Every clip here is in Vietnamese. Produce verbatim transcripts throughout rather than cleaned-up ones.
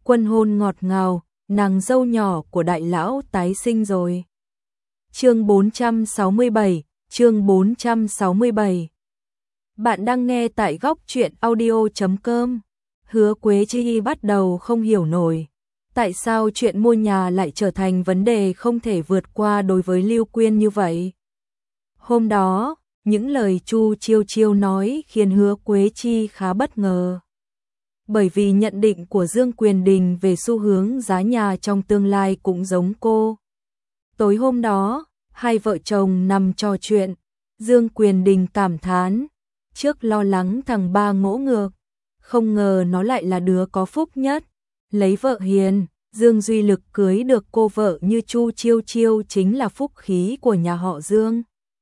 Quân hôn ngọt ngào, nàng dâu nhỏ của đại lão tái sinh rồi. Chương bốn trăm sáu mươi bảy, chương bốn trăm sáu mươi bảy. Bạn đang nghe tại góc truyện audio chấm com. Hứa Quế Chi bắt đầu không hiểu nổi, tại sao chuyện mua nhà lại trở thành vấn đề không thể vượt qua đối với Lưu Quyên như vậy. Hôm đó, những lời Chu Chiêu Chiêu nói khiến Hứa Quế Chi khá bất ngờ. Bởi vì nhận định của Dương Quyền Đình về xu hướng giá nhà trong tương lai cũng giống cô. Tối hôm đó, hai vợ chồng nằm trò chuyện, Dương Quyền Đình cảm thán, trước lo lắng thằng ba ngỗ ngược, không ngờ nó lại là đứa có phúc nhất, lấy vợ hiền, Dương Duy Lực cưới được cô vợ như Chu Chiêu Chiêu chính là phúc khí của nhà họ Dương.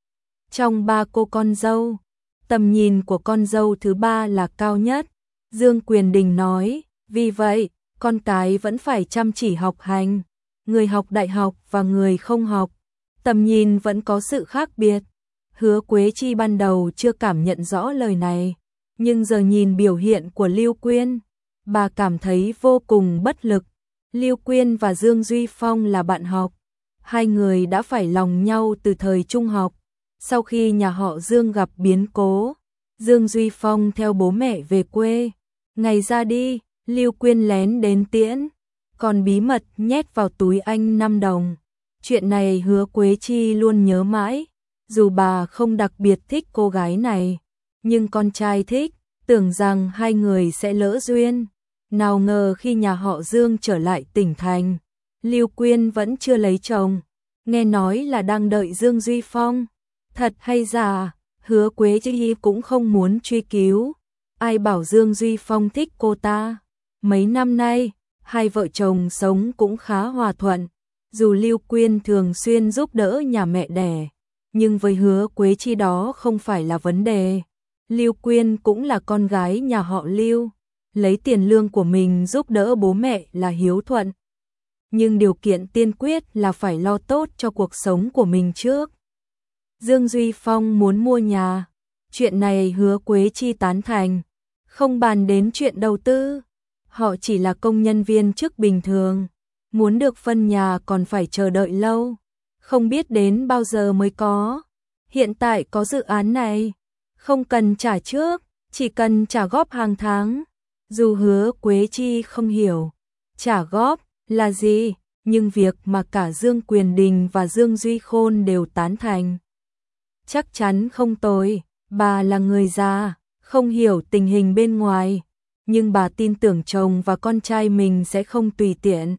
Trong ba cô con dâu, tầm nhìn của con dâu thứ ba là cao nhất, Dương Quyền Đình nói, vì vậy, con cái vẫn phải chăm chỉ học hành, người học đại học và người không học, tầm nhìn vẫn có sự khác biệt. Hứa Quế Chi ban đầu chưa cảm nhận rõ lời này, nhưng giờ nhìn biểu hiện của Lưu Quyên, bà cảm thấy vô cùng bất lực. Lưu Quyên và Dương Duy Phong là bạn học, hai người đã phải lòng nhau từ thời trung học. Sau khi nhà họ Dương gặp biến cố, Dương Duy Phong theo bố mẹ về quê. Ngày ra đi, Lưu Quyên lén đến tiễn, còn bí mật nhét vào túi anh năm đồng. Chuyện này Hứa Quế Chi luôn nhớ mãi, dù bà không đặc biệt thích cô gái này, nhưng con trai thích, tưởng rằng hai người sẽ lỡ duyên. Nào ngờ khi nhà họ Dương trở lại tỉnh thành, Lưu Quyên vẫn chưa lấy chồng, nghe nói là đang đợi Dương Duy Phong. Thật hay giả, Hứa Quế Chi cũng không muốn truy cứu. Ai bảo Dương Duy Phong thích cô ta. Mấy năm nay, hai vợ chồng sống cũng khá hòa thuận. Dù Lưu Quyên thường xuyên giúp đỡ nhà mẹ đẻ, nhưng với Hứa Quế Chi đó không phải là vấn đề. Lưu Quyên cũng là con gái nhà họ Lưu, lấy tiền lương của mình giúp đỡ bố mẹ là hiếu thuận. Nhưng điều kiện tiên quyết là phải lo tốt cho cuộc sống của mình trước. Dương Duy Phong muốn mua nhà, chuyện này Hứa Quế Chi tán thành. Không bàn đến chuyện đầu tư, họ chỉ là công nhân viên chức bình thường, muốn được phân nhà còn phải chờ đợi lâu, không biết đến bao giờ mới có. Hiện tại có dự án này, không cần trả trước, chỉ cần trả góp hàng tháng. Dù Hứa Quế Chi không hiểu trả góp là gì, nhưng việc mà cả Dương Quyền Đình và Dương Duy Khôn đều tán thành chắc chắn không tồi. Bà là người già, không hiểu tình hình bên ngoài, nhưng bà tin tưởng chồng và con trai mình sẽ không tùy tiện.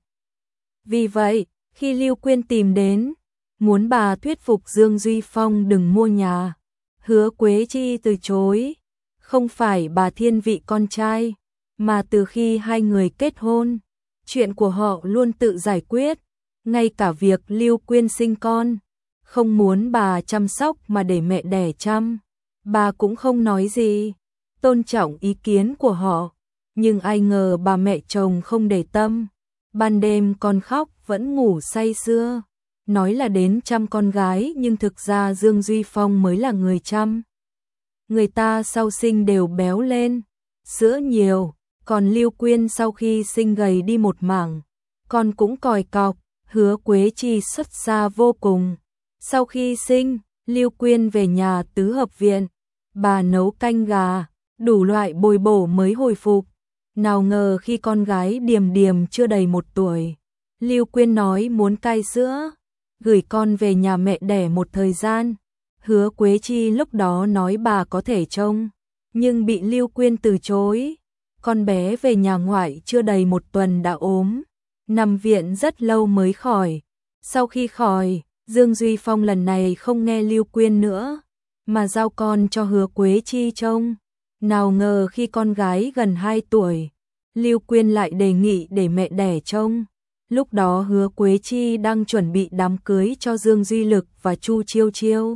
Vì vậy, khi Lưu Quyên tìm đến, muốn bà thuyết phục Dương Duy Phong đừng mua nhà, Hứa Quế Chi từ chối. Không phải bà thiên vị con trai, mà từ khi hai người kết hôn, chuyện của họ luôn tự giải quyết, ngay cả việc Lưu Quyên sinh con, không muốn bà chăm sóc mà để mẹ đẻ chăm, bà cũng không nói gì, tôn trọng ý kiến của họ. Nhưng ai ngờ bà mẹ chồng không để tâm, ban đêm con khóc vẫn ngủ say sưa, nói là đến chăm con gái nhưng thực ra Dương Duy Phong mới là người chăm. Người ta sau sinh đều béo lên, sữa nhiều, còn Lưu Quyên sau khi sinh gầy đi một mảng, con cũng còi cọc. Hứa Quế Chi xuất xa vô cùng. Sau khi sinh, Lưu Quyên về nhà tứ hợp viện, bà nấu canh gà, đủ loại bồi bổ mới hồi phục. Nào ngờ khi con gái Điềm Điềm chưa đầy một tuổi, Lưu Quyên nói muốn cai sữa, gửi con về nhà mẹ đẻ một thời gian. Hứa Quế Chi lúc đó nói bà có thể trông, nhưng bị Lưu Quyên từ chối. Con bé về nhà ngoại chưa đầy một tuần đã ốm, nằm viện rất lâu mới khỏi. Sau khi khỏi, Dương Duy Phong lần này không nghe Lưu Quyên nữa, mà giao con cho Hứa Quế Chi trông. Nào ngờ khi con gái gần hai tuổi, Lưu Quyên lại đề nghị để mẹ đẻ trông. Lúc đó Hứa Quế Chi đang chuẩn bị đám cưới cho Dương Duy Lực và Chu Chiêu Chiêu,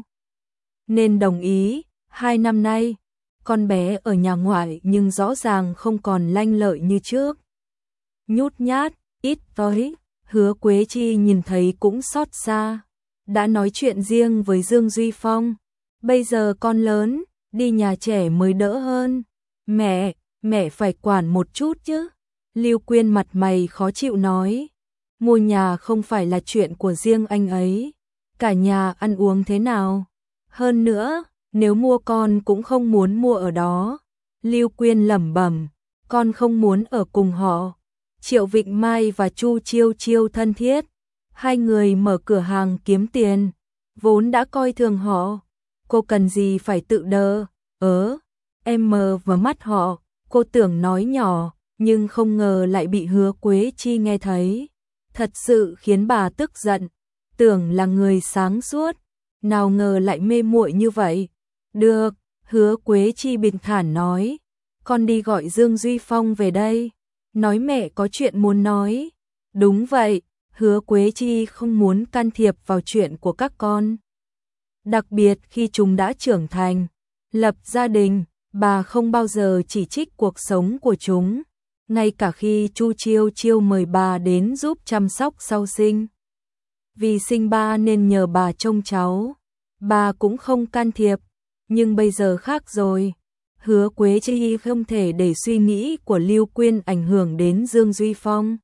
nên đồng ý. Hai năm nay, con bé ở nhà ngoại nhưng rõ ràng không còn lanh lợi như trước. Nhút nhát, ít tới, Hứa Quế Chi nhìn thấy cũng xót xa. Đã nói chuyện riêng với Dương Duy Phong, bây giờ con lớn, đi nhà trẻ mới đỡ hơn. Mẹ, mẹ phải quản một chút chứ. Lưu Quyên mặt mày khó chịu nói, mua nhà không phải là chuyện của riêng anh ấy, cả nhà ăn uống thế nào? Hơn nữa, nếu mua con cũng không muốn mua ở đó. Lưu Quyên lẩm bẩm, con không muốn ở cùng họ. Triệu Vịnh Mai và Chu Chiêu Chiêu thân thiết, hai người mở cửa hàng kiếm tiền, vốn đã coi thường họ, cô cần gì phải tự đơ, ớ, em mờ vào mắt họ, cô tưởng nói nhỏ, nhưng không ngờ lại bị Hứa Quế Chi nghe thấy. Thật sự khiến bà tức giận, tưởng là người sáng suốt, nào ngờ lại mê muội như vậy. Được, Hứa Quế Chi bình thản nói, con đi gọi Dương Duy Phong về đây, nói mẹ có chuyện muốn nói. Đúng vậy, Hứa Quế Chi không muốn can thiệp vào chuyện của các con. Đặc biệt khi chúng đã trưởng thành, lập gia đình, bà không bao giờ chỉ trích cuộc sống của chúng. Ngay cả khi Chu Chiêu Chiêu mời bà đến giúp chăm sóc sau sinh. Vì sinh ba nên nhờ bà trông cháu, bà cũng không can thiệp, nhưng bây giờ khác rồi. Hứa Quế Chi không thể để suy nghĩ của Lưu Quyên ảnh hưởng đến Dương Duy Phong.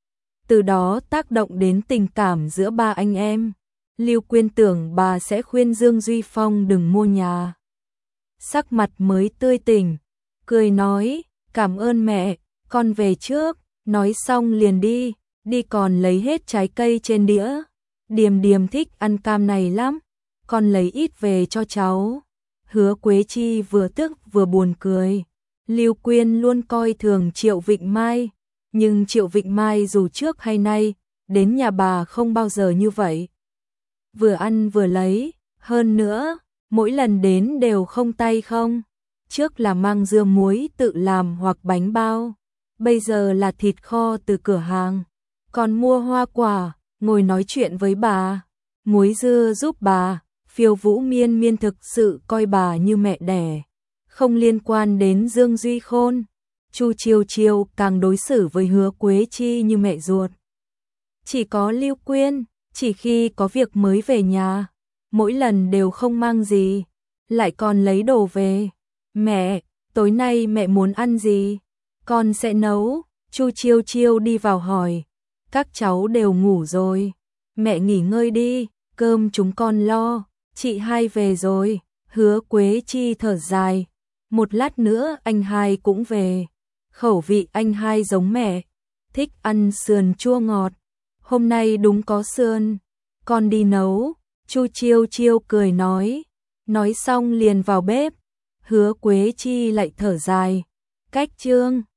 Từ đó tác động đến tình cảm giữa ba anh em. Lưu Quyên tưởng bà sẽ khuyên Dương Duy Phong đừng mua nhà. Sắc mặt mới tươi tỉnh, cười nói, cảm ơn mẹ, con về trước, nói xong liền đi, đi còn lấy hết trái cây trên đĩa. Điềm Điềm thích ăn cam này lắm, con lấy ít về cho cháu. Hứa Quế Chi vừa tức vừa buồn cười. Lưu Quyên luôn coi thường Triệu Vịnh Mai, nhưng Triệu Vịnh Mai dù trước hay nay, đến nhà bà không bao giờ như vậy. Vừa ăn vừa lấy, hơn nữa, mỗi lần đến đều không tay không. Trước là mang dưa muối tự làm hoặc bánh bao, bây giờ là thịt kho từ cửa hàng. Còn mua hoa quả, ngồi nói chuyện với bà, muối dưa giúp bà. Phiêu Vũ Miên Miên thực sự coi bà như mẹ đẻ, không liên quan đến Dương Duy Khôn. Chu Chiêu Chiêu càng đối xử với Hứa Quế Chi như mẹ ruột. Chỉ có Lưu Quyên, chỉ khi có việc mới về nhà, mỗi lần đều không mang gì, lại còn lấy đồ về. Mẹ, tối nay mẹ muốn ăn gì? Con sẽ nấu. Chu Chiêu Chiêu đi vào hỏi. Các cháu đều ngủ rồi, mẹ nghỉ ngơi đi, cơm chúng con lo. Chị hai về rồi. Hứa Quế Chi thở dài, một lát nữa anh hai cũng về. Khẩu vị anh hai giống mẹ, thích ăn sườn chua ngọt. Hôm nay đúng có sườn, con đi nấu. Chu Chiêu Chiêu cười nói, nói xong liền vào bếp. Hứa Quế Chi lại thở dài, cách chương